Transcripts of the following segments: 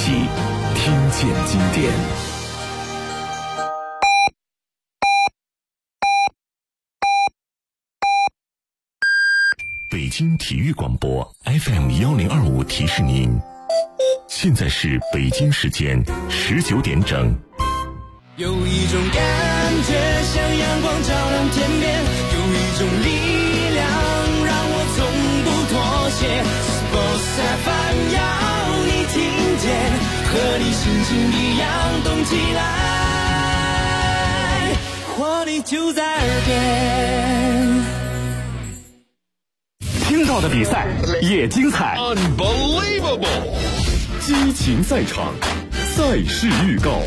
起听见经典。北京体育广播 FM1025 提示您，现在是北京时间19点整。 有一种感觉像阳光照亮天边，有一种力量让我从不妥协。Sports FM 要你听见，和你心情一样动起来，活力就在耳边。 听到的比赛也精彩 Unbelievable 激情赛场，赛事预告。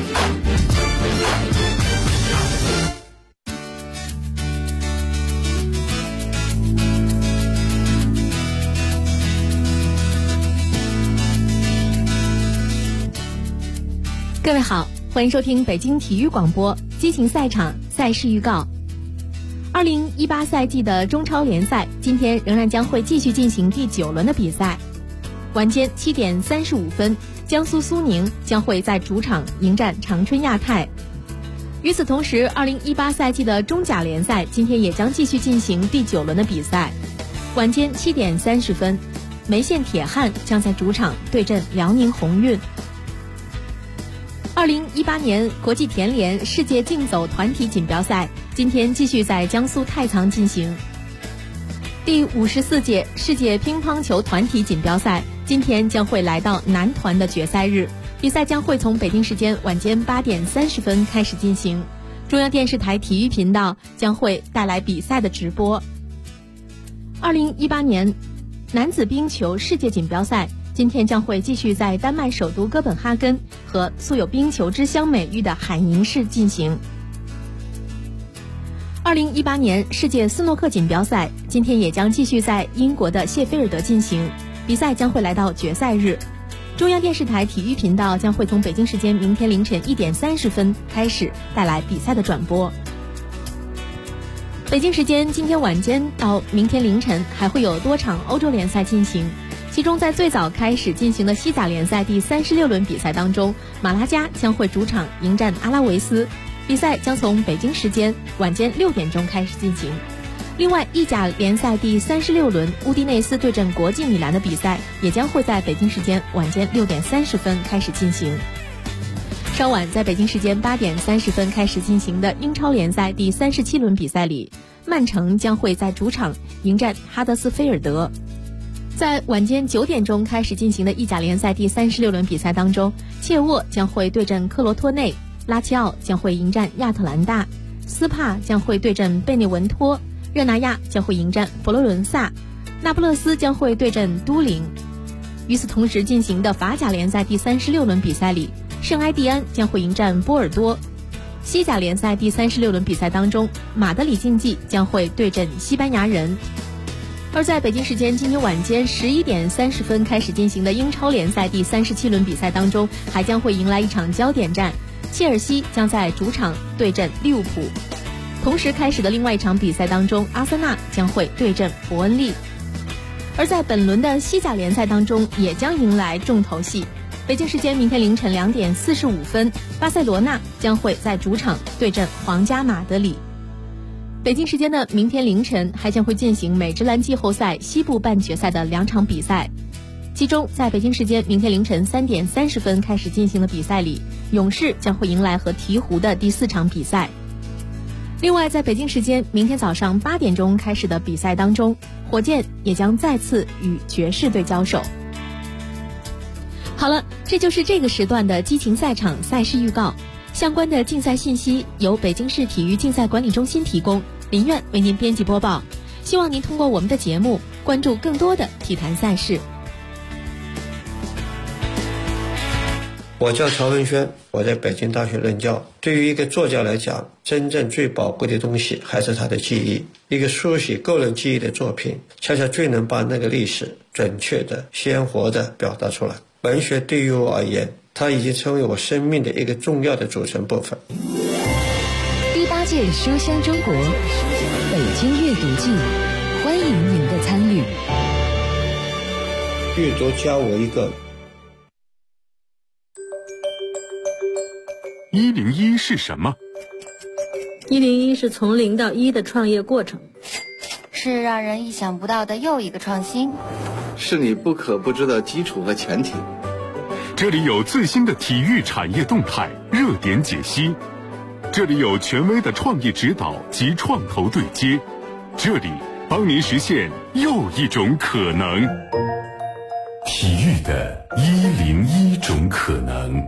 各位好，欢迎收听北京体育广播激情赛场赛事预告。2018赛季的中超联赛今天仍然将会继续进行第9轮的比赛。晚间7点35分，江苏苏宁将会在主场迎战长春亚泰。与此同时，2018赛季的中甲联赛今天也将继续进行第9轮的比赛。晚间7点30分，梅县铁汉将在主场对阵辽宁宏运。2018年国际田联世界竞走团体锦标赛今天继续在江苏太仓进行。第54届世界乒乓球团体锦标赛今天将会来到男团的决赛日，比赛将会从北京时间晚间8点30分开始进行，中央电视台体育频道将会带来比赛的直播。2018年男子冰球世界锦标赛今天将会继续在丹麦首都哥本哈根和素有冰球之乡美誉的海宁市进行。2018年世界斯诺克锦标赛今天也将继续在英国的谢菲尔德进行，比赛将会来到决赛日，中央电视台体育频道将会从北京时间明天凌晨1点30分开始带来比赛的转播。北京时间今天晚间到明天凌晨还会有多场欧洲联赛进行，其中在最早开始进行的西甲联赛第36轮比赛当中，马拉加将会主场迎战阿拉维斯，比赛将从北京时间晚间6点钟开始进行。另外，意甲联赛第36轮乌迪内斯对阵国际米兰的比赛也将会在北京时间晚间6点30分开始进行。稍晚在北京时间8点30分开始进行的英超联赛第37轮比赛里，曼城将会在主场迎战哈德斯菲尔德。在晚间9点钟开始进行的意甲联赛第36轮比赛当中，切沃将会对阵克罗托内，拉齐奥将会迎战亚特兰大，斯帕将会对阵贝内文托，热那亚将会迎战佛罗伦萨，那不勒斯将会对阵都灵。与此同时进行的法甲联赛第36轮比赛里，圣埃蒂安将会迎战波尔多。西甲联赛第36轮比赛当中，马德里竞技将会对阵西班牙人。而在北京时间今天晚间11点30分开始进行的英超联赛第37轮比赛当中，还将会迎来一场焦点战，切尔西将在主场对阵利物浦。同时开始的另外一场比赛当中，阿森纳将会对阵伯恩利。而在本轮的西甲联赛当中，也将迎来重头戏。北京时间明天凌晨2点45分，巴塞罗那将会在主场对阵皇家马德里。北京时间的明天凌晨还将会进行美职篮季后赛西部半决赛的2场比赛，其中在北京时间明天凌晨3点30分开始进行的比赛里，勇士将会迎来和鹈鹕的第4场比赛。另外，在北京时间明天早上8点钟开始的比赛当中，火箭也将再次与爵士队交手。好了，这就是这个时段的激情赛场赛事预告。相关的竞赛信息由北京市体育竞赛管理中心提供，林苑为您编辑播报。希望您通过我们的节目关注更多的体坛赛事。 我叫曹文轩，我在北京大学任教。对于一个作家来讲，真正最宝贵的东西还是他的记忆。一个书写个人记忆的作品，恰恰最能把那个历史准确的、鲜活的表达出来。文学对于我而言，它已经成为我生命的一个重要的组成部分。 第8届书香中国北京阅读季，欢迎您的参与。 阅读教我一个 101是什么 ？101是从0到1的创业过程， 是让人意想不到的又一个创新， 是你不可不知的基础和前提。 这里有最新的体育产业动态热点解析，这里有权威的创业指导及创投对接，这里帮您实现又一种可能。体育的101种可能。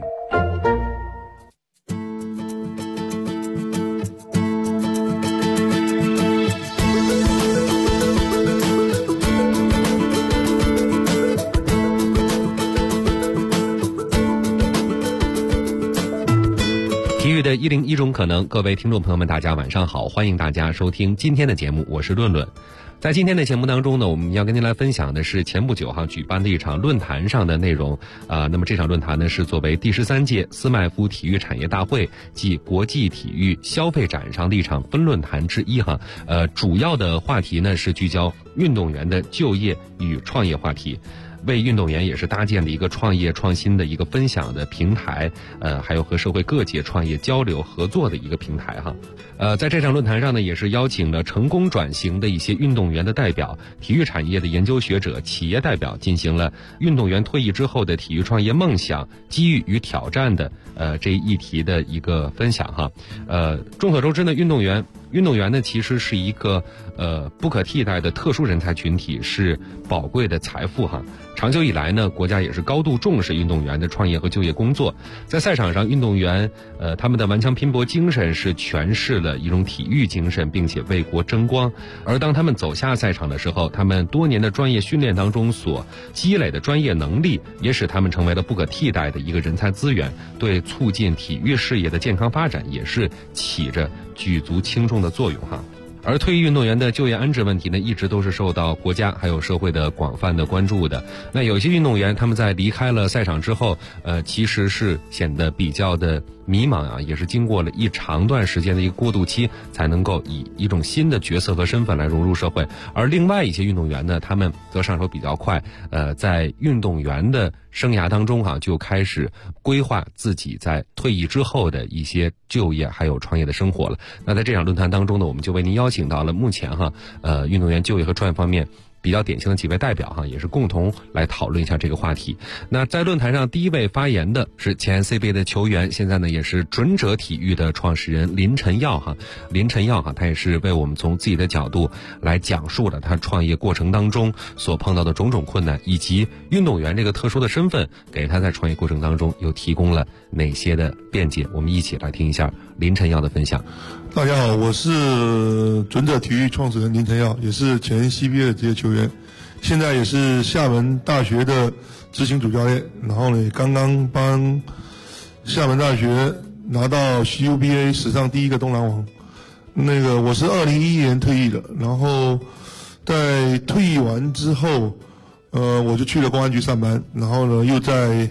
体育的101种可能，各位听众朋友们，大家晚上好，欢迎大家收听今天的节目，我是论论。在今天的节目当中呢，我们要跟您来分享的是前不久举办的一场论坛上的内容。那么这场论坛呢是作为第13届斯麦夫体育产业大会暨国际体育消费展上的一场分论坛之一主要的话题呢是聚焦运动员的就业与创业话题。为运动员也是搭建了一个创业创新的一个分享的平台，还有和社会各界创业交流合作的一个平台在这场论坛上呢，也是邀请了成功转型的一些运动员的代表、体育产业的研究学者、企业代表，进行了运动员退役之后的体育创业梦想、机遇与挑战的这一议题的一个分享众所周知呢，运动员呢其实是一个不可替代的特殊人才群体，是宝贵的财富长久以来呢，国家也是高度重视运动员的创业和就业工作。在赛场上，运动员他们的顽强拼搏精神是诠释了一种体育精神，并且为国争光。而当他们走下赛场的时候，他们多年的专业训练当中所积累的专业能力，也使他们成为了不可替代的一个人才资源，对促进体育事业的健康发展也是起着举足轻重的作用而退役运动员的就业安置问题呢，一直都是受到国家还有社会的广泛的关注的。那有些运动员他们在离开了赛场之后，其实是显得比较的迷茫也是经过了一长段时间的一个过渡期，才能够以一种新的角色和身份来融入社会。而另外一些运动员呢，他们则上手比较快，在运动员的生涯当中就开始规划自己在退役之后的一些就业还有创业的生活了。那在这场论坛当中呢，我们就为您邀请到了目前运动员就业和创业方面比较典型的几位代表也是共同来讨论一下这个话题。那在论坛上第一位发言的是前 CBA 的球员，现在呢也是准者体育的创始人林晨耀林晨耀他也是为我们从自己的角度来讲述了他创业过程当中所碰到的种种困难，以及运动员这个特殊的身份给他在创业过程当中又提供了哪些的便捷。我们一起来听一下林晨耀的分享。 大家好，我是准者体育创始人林晨耀，也是前 CBA 的职业球员，现在也是厦门大学的执行主教练，然后呢刚刚帮厦门大学拿到 CUBA 史上第一个东南王。我是2011年退役的，然后在退役完之后我就去了公安局上班，然后呢又在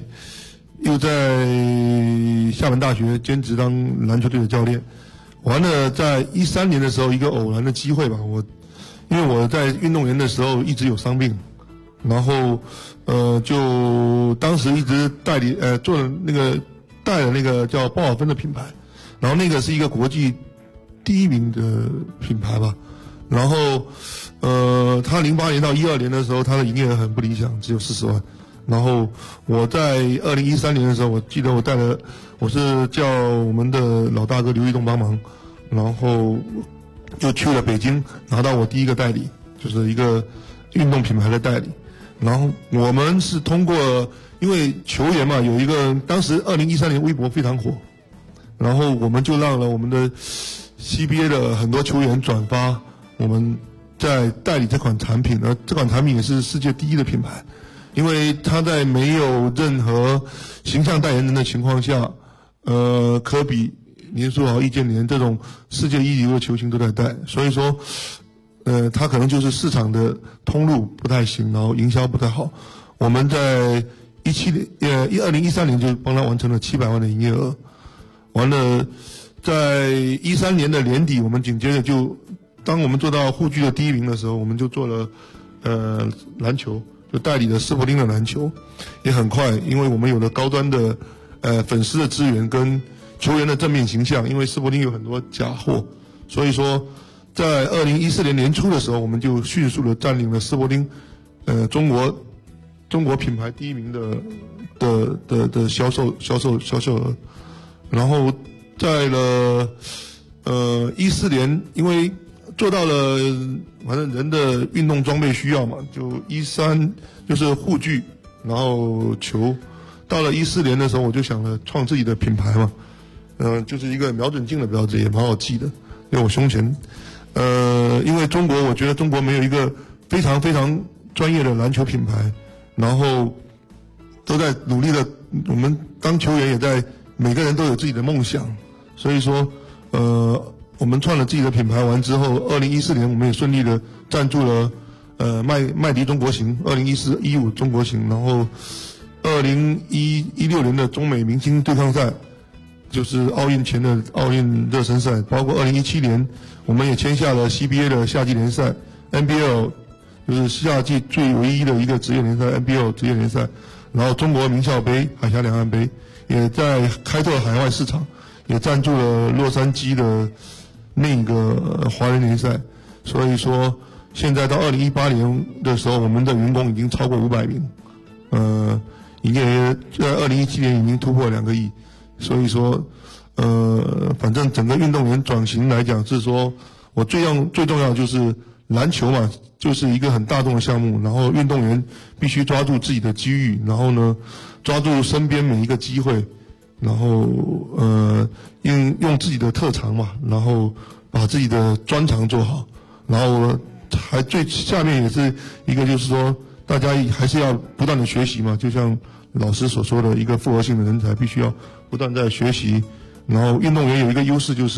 厦门大学兼职当篮球队的教练。完了，在13年的时候，一个偶然的机会吧，因为我在运动员的时候一直有伤病，然后就当时一直代理做了带了那个叫鲍尔芬的品牌，然后那个是一个国际第一名的品牌吧，然后他08年到12年的时候，他的营业额很不理想，只有40万。然后我在2013年的时候，我记得我是叫我们的老大哥刘玉栋帮忙，然后就去了北京，拿到我第一个代理，就是一个运动品牌的代理。然后我们是通过，因为球员嘛，有一个当时2013年微博非常火，然后我们就让了我们的 CBA 的很多球员转发我们在代理这款产品，而这款产品也是世界第一的品牌。因为他在没有任何形象代言人的情况下，科比、林书豪、易建联这种世界一流的球星都在带，所以说，他可能就是市场的通路不太行，然后营销不太好。我们在2013年就帮他完成了700万的营业额。完了，在13年的年底，我们紧接着当我们做到沪剧的第1名的时候，我们就做了篮球。就代理了斯伯丁的篮球，也很快，因为我们有了高端的粉丝的资源跟球员的正面形象，因为斯伯丁有很多假货，所以说在2014年年初的时候，我们就迅速的占领了斯伯丁，中国品牌第1名的销售额，然后在了14年，因为做到了反正人的运动装备需要嘛，就13就是护具，然后球。到了14年的时候，我就想了创自己的品牌嘛，就是一个瞄准镜的标志，也蛮好记的，在我胸前。因为我觉得中国没有一个非常非常专业的篮球品牌，然后都在努力的，我们当球员也在，每个人都有自己的梦想，所以说，我们创了自己的品牌完之后，2014年我们也顺利的赞助了麦迪中国行2014-15中国行，然后2016年的中美明星对抗赛，就是奥运前的奥运热身赛，包括2017年我们也签下了 CBA 的夏季联赛 ，NBL 就是夏季唯一的一个职业联赛 NBL 职业联赛，然后中国名校杯、海峡两岸杯，也在开拓海外市场，也赞助了洛杉矶的那个华人联赛，所以说现在到2018年的时候，我们的员工已经超过500名，也在2017年已经突破2个亿，所以说，反正整个运动员转型来讲是说，我最重要就是篮球嘛，就是一个很大众的项目，然后运动员必须抓住自己的机遇，然后呢，抓住身边每一个机会，然后用自己的特长嘛，然后把自己的专长做好，然后还最下面也是一个就是说，大家还是要不断的学习嘛，就像老师所说的，一个复合性的人才必须要不断在学习。然后运动员有一个优势就是，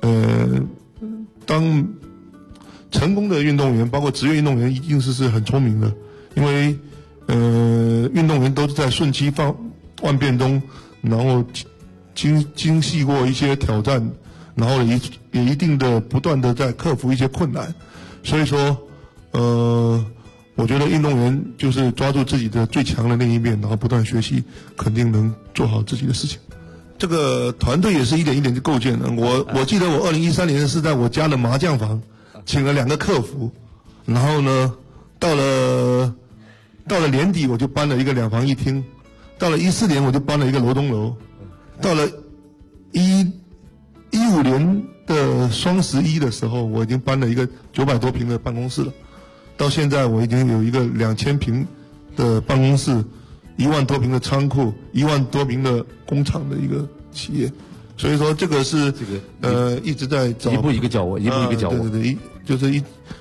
当成功的运动员，包括职业运动员，一定是很聪明的，因为运动员都是在瞬息万变中，然后经历过一些挑战，然后也一定的不断的在克服一些困难，所以说我觉得运动员就是抓住自己的最强的那一面，然后不断学习，肯定能做好自己的事情。这个团队也是一点一点就构建的。我记得我2013年是在我家的麻将房，请了2个客服，然后呢，到了年底我就搬了一个2房1厅，到了14年我就搬了一个楼东楼，到了15年的双11的时候，我已经搬了一个900多平的办公室了。到现在我已经有一个2000平的办公室，1万多平的仓库，1万多平的工厂的一个企业，所以说这个是一直在找一步一个脚窝， 对，就是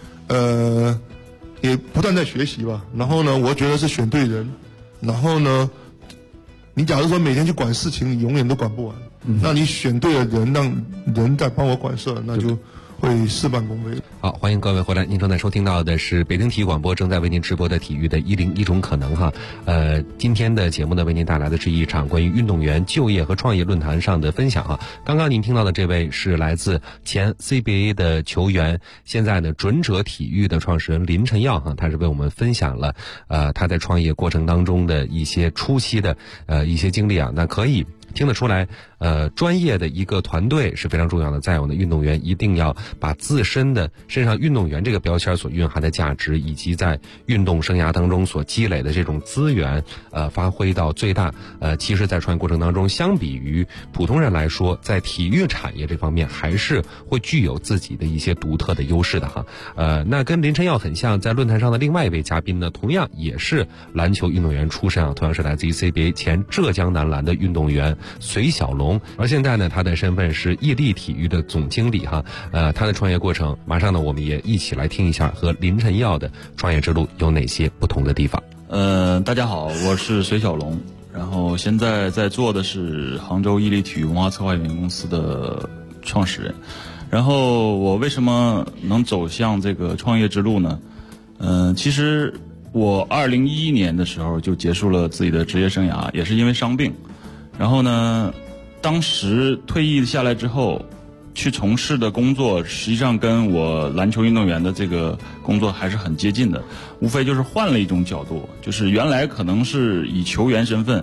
也不断在学习吧。然后呢，我觉得是选对人，然后呢，你假如说每天去管事情，你永远都管不完。那你选对了人，让人在帮我管事，那就会事半功倍。 好，欢迎各位回来，您正在收听到的是北京体育广播正在为您直播的体育的101种可能哈。今天的节目呢，为您带来的是一场关于运动员就业和创业论坛上的分享哈。刚刚您听到的这位是来自前 CBA 的球员，现在呢准者体育的创始人林晨耀哈，他是为我们分享了他在创业过程当中的一些初期的一些经历啊。那可以听得出来，专业的一个团队是非常重要的。再有呢，运动员一定要把自身的身上运动员这个标签所蕴含的价值，以及在运动生涯当中所积累的这种资源，发挥到最大。其实在创业过程当中，相比于普通人来说，在体育产业这方面还是会具有自己的一些独特的优势的哈。那跟林晨耀很像，在论坛上的另外一位嘉宾呢，同样也是篮球运动员出身啊，同样是来自于 CBA 前浙江男篮的运动员隋小龙，而现在呢，他的身份是毅力体育的总经理哈。他的创业过程，马上呢，我们也一起来听一下和林晨耀的创业之路有哪些不同的地方。 大家好，我是隋小龙，然后现在在做的是杭州毅力体育文化策划有限公司的创始人。然后我为什么能走向这个创业之路呢？其实我2011年的时候就结束了自己的职业生涯，也是因为伤病。然后呢，当时退役下来之后，去从事的工作实际上跟我篮球运动员的这个工作还是很接近的，无非就是换了一种角度，就是原来可能是以球员身份，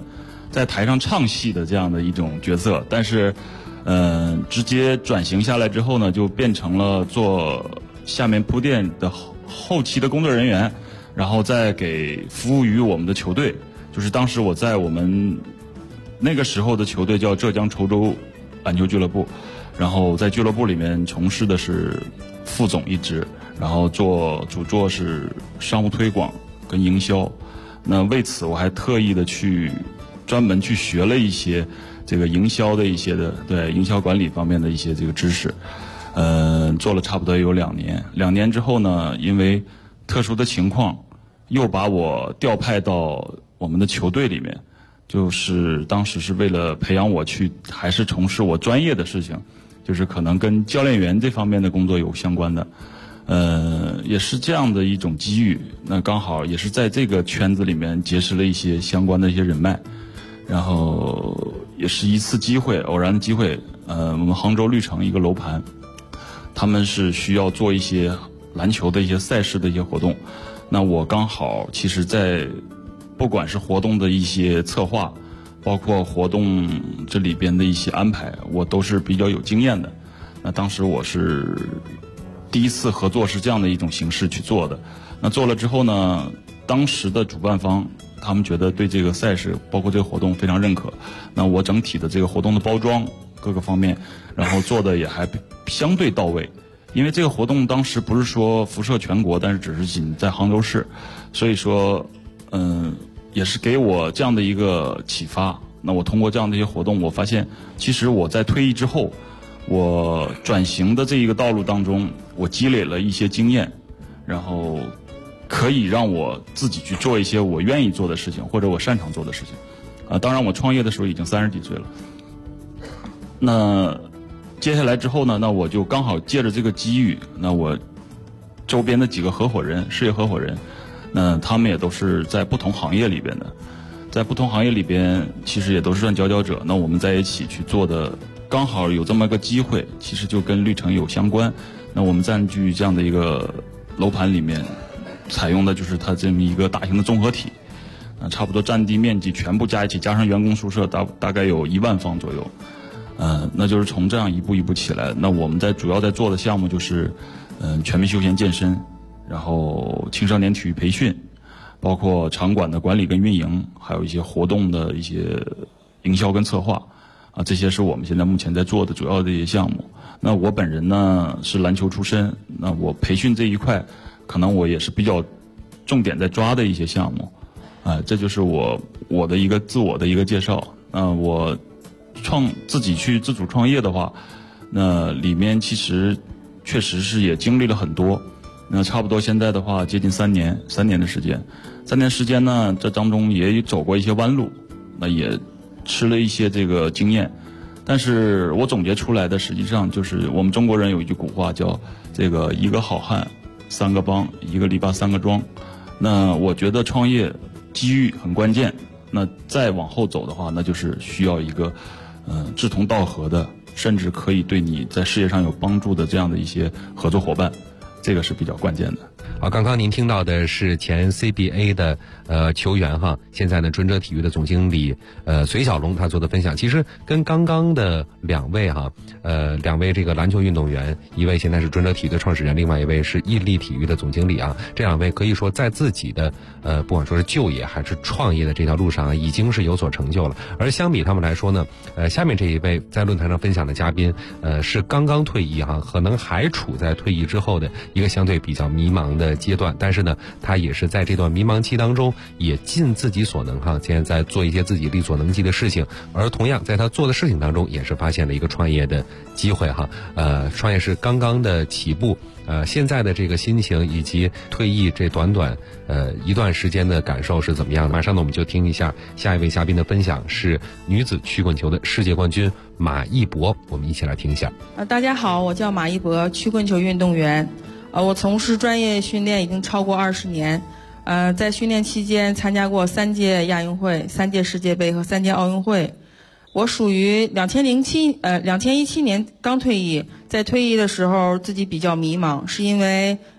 在台上唱戏的这样的一种角色，但是直接转型下来之后呢，就变成了做下面铺垫的后期的工作人员，然后再给服务于我们的球队。就是当时我在我们那个时候的球队叫浙江稠州篮球俱乐部，然后在俱乐部里面从事的是副总一职，然后主做是商务推广跟营销。那为此我还特意的专门去学了一些这个营销的一些的营销管理方面的一些这个知识。做了差不多有2年，2年之后呢，因为特殊的情况又把我调派到我们的球队里面，就是当时是为了培养我去还是从事我专业的事情，就是可能跟教练员这方面的工作有相关的。也是这样的一种机遇，那刚好也是在这个圈子里面结识了一些相关的一些人脉，然后也是一次机会，偶然的机会，我们杭州绿城一个楼盘，他们是需要做一些篮球的一些赛事的一些活动，那我刚好其实在不管是活动的一些策划，包括活动这里边的一些安排，我都是比较有经验的。那当时我是第一次合作是这样的一种形式去做的。那做了之后呢，当时的主办方他们觉得对这个赛事包括这个活动非常认可，那我整体的这个活动的包装各个方面，然后做的也还相对到位。因为这个活动当时不是说辐射全国，但是只是仅在杭州市，所以说也是给我这样的一个启发。那我通过这样的一些活动，我发现其实我在退役之后，我转型的这一个道路当中，我积累了一些经验，然后可以让我自己去做一些我愿意做的事情，或者我擅长做的事情。当然我创业的时候已经30几岁了。那接下来之后呢，那我就刚好借着这个机遇，那我周边的几个合伙人，事业合伙人，那他们也都是在不同行业里边的，在不同行业里边其实也都是算佼佼者。那我们在一起去做的，刚好有这么个机会，其实就跟绿城有相关。那我们占据这样的一个楼盘里面，采用的就是它这么一个大型的综合体，差不多占地面积全部加一起，加上员工宿舍大概有1万方左右。那就是从这样一步一步起来。那我们主要在做的项目就是全民休闲健身，然后青少年体育培训，包括场馆的管理跟运营，还有一些活动的一些营销跟策划这些是我们现在目前在做的主要的一些项目。那我本人呢是篮球出身，那我培训这一块可能我也是比较重点在抓的一些项目这就是我的一个自我的一个介绍。我自己去自主创业的话，那里面其实确实是也经历了很多。那差不多现在的话接近3年的时间。3年时间呢，这当中也走过一些弯路，那也吃了一些这个经验。但是我总结出来的实际上就是我们中国人有一句古话叫这个一个好汉3个帮，一个篱笆3个桩。那我觉得创业机遇很关键，那再往后走的话，那就是需要一个志同道合的，甚至可以对你在事业上有帮助的这样的一些合作伙伴，这个是比较关键的。 好，刚刚您听到的是前 CBA 的球员哈，现在呢准哲体育的总经理隋小龙他做的分享，其实跟刚刚的2位这个篮球运动员，一位现在是准哲体育的创始人，另外一位是毅力体育的总经理这2位可以说在自己的不管说是就业还是创业的这条路上已经是有所成就了。而相比他们来说呢，下面这一位在论坛上分享的嘉宾是刚刚退役可能还处在退役之后的一个相对比较迷茫的阶段，但是呢他也是在这段迷茫期当中也尽自己所能现在在做一些自己力所能及的事情。而同样在他做的事情当中也是发现了一个创业的机会创业是刚刚的起步。现在的这个心情以及退役这短一段时间的感受是怎么样的？马上呢我们就听一下下一位嘉宾的分享，是女子曲棍球的世界冠军马一博，我们一起来听一下。 大家好，我叫马一博，曲棍球运动员。我从事专业训练已经超过20年。在训练期间参加过3届亚运会、3届世界杯和3届奥运会。我属于2017年刚退役，在退役的时候自己比较迷茫，是因为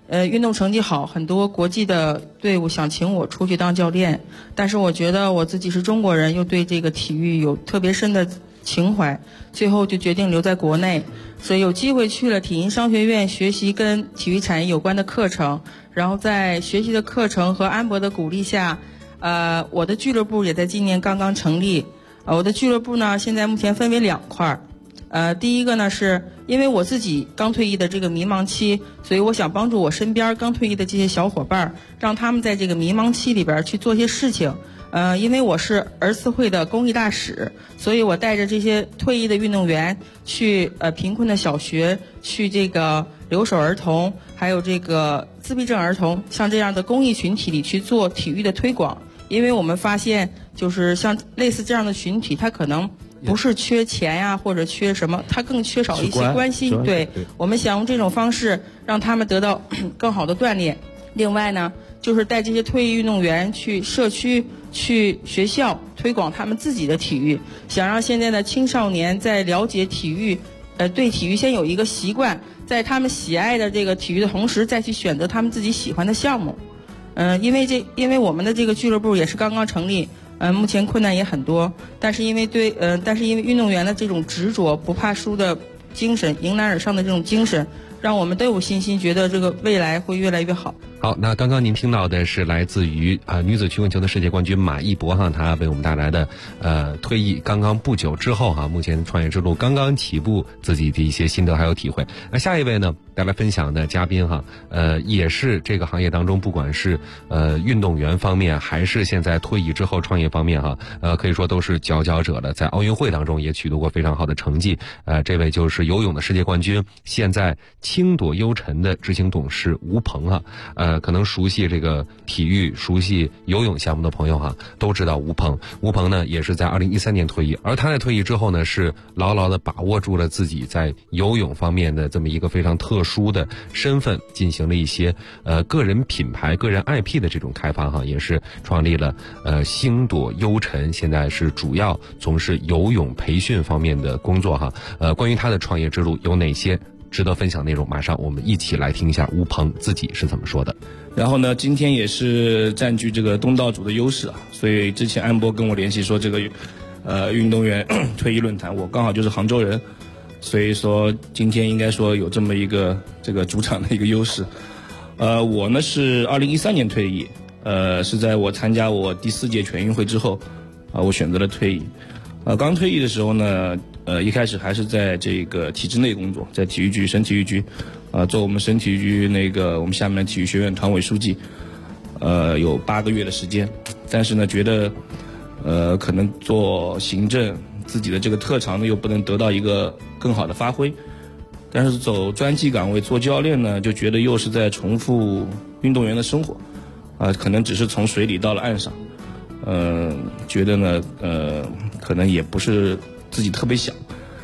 运动成绩好，很多国际的队伍想请我出去当教练，但是我觉得我自己是中国人，又对这个体育有特别深的情怀，最后就决定留在国内，所以有机会去了体营商学院学习跟体育产业有关的课程，然后在学习的课程和安博的鼓励下，我的俱乐部也在今年刚刚成立。我的俱乐部呢，现在目前分为2块。第一个呢，是因为我自己刚退役的这个迷茫期，所以我想帮助我身边刚退役的这些小伙伴，让他们在这个迷茫期里边去做些事情。因为我是儿慈会的公益大使，所以我带着这些退役的运动员去贫困的小学，去这个留守儿童，还有这个自闭症儿童，像这样的公益群体里去做体育的推广。因为我们发现，就是像类似这样的群体，他可能不是缺钱呀，或者缺什么，他更缺少一些关心。对，我们想用这种方式让他们得到更好的锻炼。另外呢，就是带这些退役运动员去社区、去学校推广他们自己的体育，想让现在的青少年在了解体育，对体育先有一个习惯，在他们喜爱的这个体育的同时，再去选择他们自己喜欢的项目。因为我们的这个俱乐部也是刚刚成立，目前困难也很多，但是因为运动员的这种执着、不怕输的精神、迎难而上的这种精神，让我们都有信心，觉得这个未来会越来越好。 好，那刚刚您听到的是来自于女子曲棍球的世界冠军马一博哈，她为我们带来的退役刚刚不久之后哈，目前创业之路刚刚起步，自己的一些心得还有体会。那下一位呢，带来分享的嘉宾哈，也是这个行业当中，不管是运动员方面，还是现在退役之后创业方面哈，可以说都是佼佼者了，在奥运会当中也取得过非常好的成绩。这位就是游泳的世界冠军，现在轻朵优晨的执行董事吴鹏哈，可能熟悉这个体育、熟悉游泳项目的朋友哈，都知道吴鹏。吴鹏呢，也是在2013年退役，而他在退役之后呢，是牢牢地把握住了自己在游泳方面的这么一个非常特殊的身份，进行了一些个人品牌、个人 IP 的这种开发哈，也是创立了星朵优晨，现在是主要从事游泳培训方面的工作哈。关于他的创业之路有哪些值得分享内容，马上我们一起来听一下吴鹏自己是怎么说的。 然后呢，今天也是占据这个东道主的优势啊，所以之前安博跟我联系说这个运动员退役论坛，我刚好就是杭州人，所以说今天应该说有这么一个这个主场的一个优势。我呢是2013年退役，是在我参加我第4届全运会之后我选择了退役。刚退役的时候呢，一开始还是在这个体制内工作，在体育局、省体育局，做我们省体育局我们下面的体育学院团委书记，有8个月的时间。但是呢，觉得可能做行政，自己的这个特长呢又不能得到一个更好的发挥。但是走专技岗位做教练呢，就觉得又是在重复运动员的生活，可能只是从水里到了岸上。觉得呢，可能也不是自己特别想。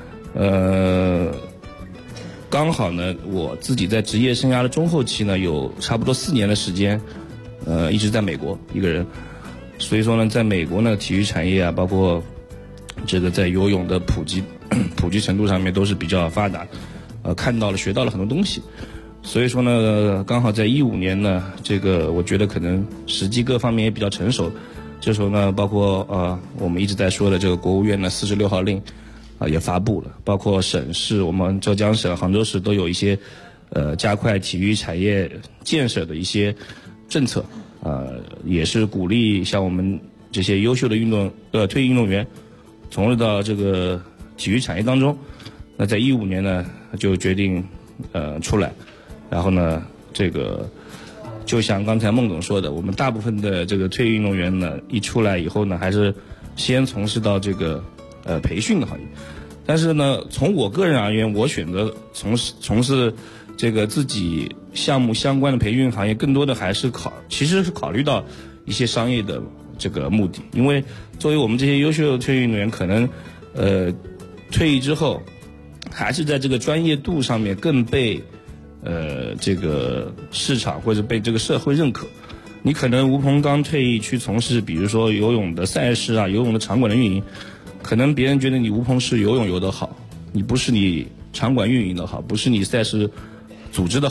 刚好呢，我自己在职业生涯的中后期呢，有差不多4年的时间，一直在美国一个人。所以说呢，在美国呢，体育产业啊，包括这个在游泳的普及程度上面都是比较发达，看到了学到了很多东西。所以说呢，刚好在15年呢，这个我觉得可能时机各方面也比较成熟。这时候呢，包括我们一直在说的这个国务院的46号令也发布了，包括省市，我们浙江省、杭州市都有一些加快体育产业建设的一些政策，也是鼓励像我们这些优秀的退役运动员从入到这个体育产业当中。那在15年呢，就决定出来，然后呢，这个就像刚才孟总说的，我们大部分的这个退役运动员呢，一出来以后呢，还是先从事到这个培训的行业。但是呢，从我个人而言，我选择从事这个自己项目相关的培训行业，更多的还是其实是考虑到一些商业的这个目的。因为作为我们这些优秀的退役运动员，可能退役之后，还是在这个专业度上面更被这个市场或者被这个社会认可。你可能吴鹏刚退役去从事比如说游泳的赛事啊，游泳的场馆的运营，可能别人觉得你吴鹏是游泳游得好，你不是你场馆运营的好，不是你赛事组织的好。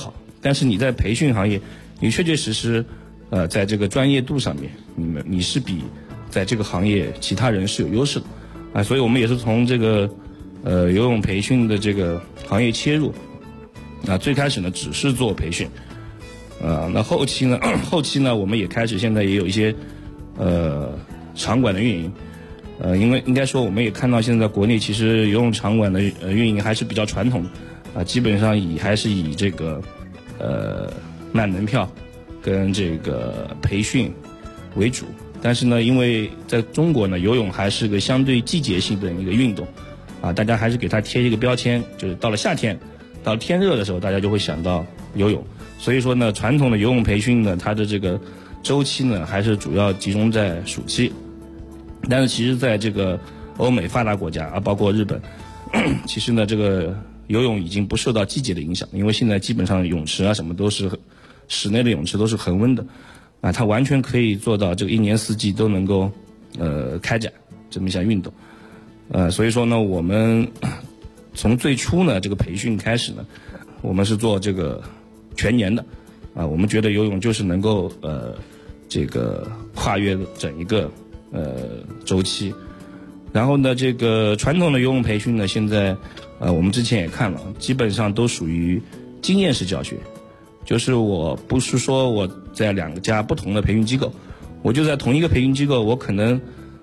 但是你在培训行业，你确确实实，在这个专业度上面，你是比在这个行业其他人是有优势的，啊，所以我们也是从这个游泳培训的这个行业切入，啊，最开始呢只是做培训，那后期呢我们也开始现在也有一些场馆的运营。因为应该说，我们也看到现在国内其实游泳场馆的运营还是比较传统的，基本上还是以这个卖门票跟这个培训为主。但是呢，因为在中国呢，游泳还是个相对季节性的一个运动，大家还是给它贴一个标签，就是到了夏天，到了天热的时候，大家就会想到游泳。所以说呢，传统的游泳培训呢，它的这个周期呢，还是主要集中在暑期。但是其实在这个欧美发达国家包括日本，其实呢这个游泳已经不受到季节的影响，因为现在基本上泳池什么都是室内的泳池都是恒温的，它完全可以做到这个一年四季都能够开展这么一项运动，所以说呢我们从最初呢这个培训开始呢，我们是做这个全年的，我们觉得游泳就是能够这个跨越整一个周期。然后呢这个传统的游泳培训呢，现在我们之前也看了，基本上都属于经验式教学，就是我不是说我在2家不同的培训机构，我就在同一个培训机构，我可能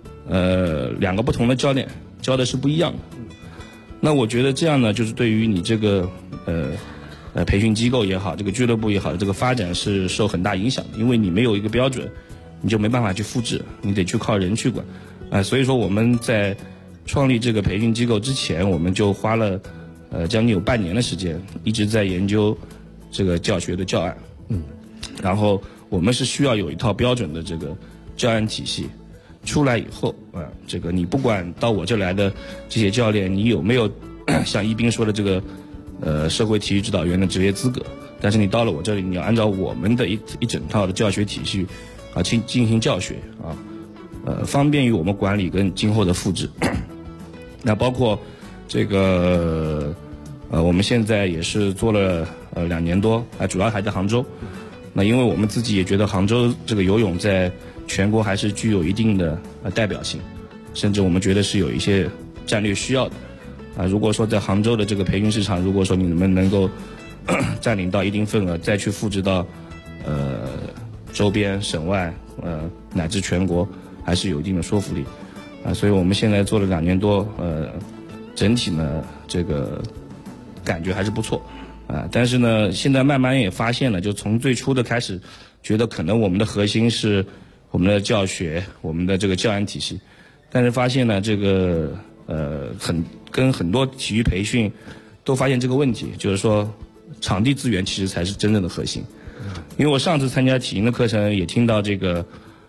2个不同的教练教的是不一样的。那我觉得这样呢，就是对于你这个培训机构也好，这个俱乐部也好，这个发展是受很大影响的，因为你没有一个标准，你就没办法去复制，你得去靠人去管。所以说我们在创立这个培训机构之前，我们就花了将近有半年的时间，一直在研究这个教学的教案。然后我们是需要有一套标准的这个教案体系出来以后，这个你不管到我这来的这些教练，你有没有像一斌说的这个社会体育指导员的职业资格，但是你到了我这里，你要按照我们的一整套的教学体系进行教学方便于我们管理跟今后的复制。那包括这个我们现在也是做了2年多，主要还在杭州。那因为我们自己也觉得杭州这个游泳在全国还是具有一定的代表性，甚至我们觉得是有一些战略需要的。如果说在杭州的这个培训市场，如果说你们能够占领到一定份额，再去复制到周边省外乃至全国，还是有一定的说服力所以我们现在做了2年多，整体呢这个感觉还是不错但是呢现在慢慢也发现了，就从最初的开始觉得可能我们的核心是我们的教学，我们的这个教案体系，但是发现呢这个跟很多体育培训都发现这个问题，就是说场地资源其实才是真正的核心。因为我上次参加体营的课程也听到这个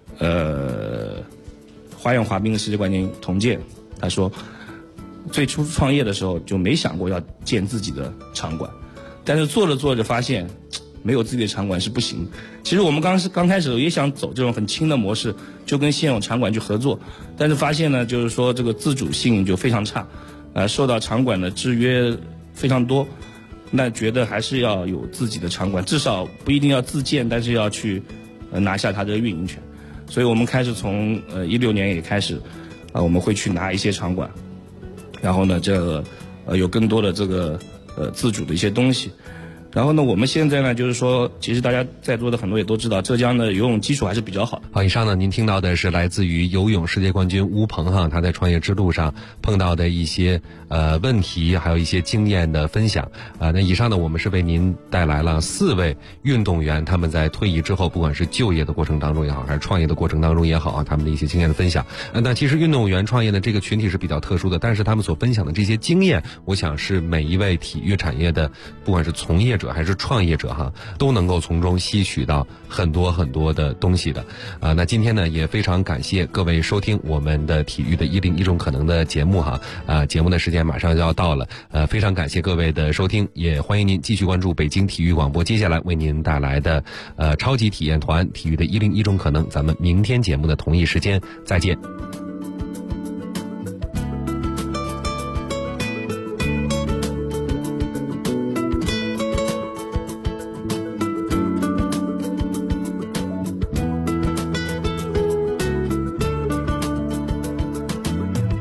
花样滑冰的世界冠军童健他说，最初创业的时候就没想过要建自己的场馆，但是做着做着发现没有自己的场馆是不行。其实我们刚开始也想走这种很轻的模式，就跟现有场馆去合作，但是发现呢就是说这个自主性就非常差，受到场馆的制约非常多。那觉得还是要有自己的场馆，至少不一定要自建，但是要去拿下它的运营权。所以我们开始从16年也开始我们会去拿一些场馆，然后呢这个有更多的这个自主的一些东西。然后呢我们现在呢就是说，其实大家在座的很多也都知道，浙江的游泳基础还是比较好的。 好，以上呢您听到的是来自于游泳世界冠军吴鹏他在创业之路上碰到的一些问题，还有一些经验的分享那以上呢我们是为您带来了4位运动员他们在退役之后，不管是就业的过程当中也好，还是创业的过程当中也好他们的一些经验的分享。那其实运动员创业的这个群体是比较特殊的，但是他们所分享的这些经验，我想是每一位体育产业的不管是从业者还是创业者都能够从中吸取到很多很多的东西的那今天呢也非常感谢各位收听我们的体育的101种可能的节目节目的时间马上就要到了非常感谢各位的收听，也欢迎您继续关注北京体育广播接下来为您带来的超级体验团体育的101种可能。咱们明天节目的同一时间再见。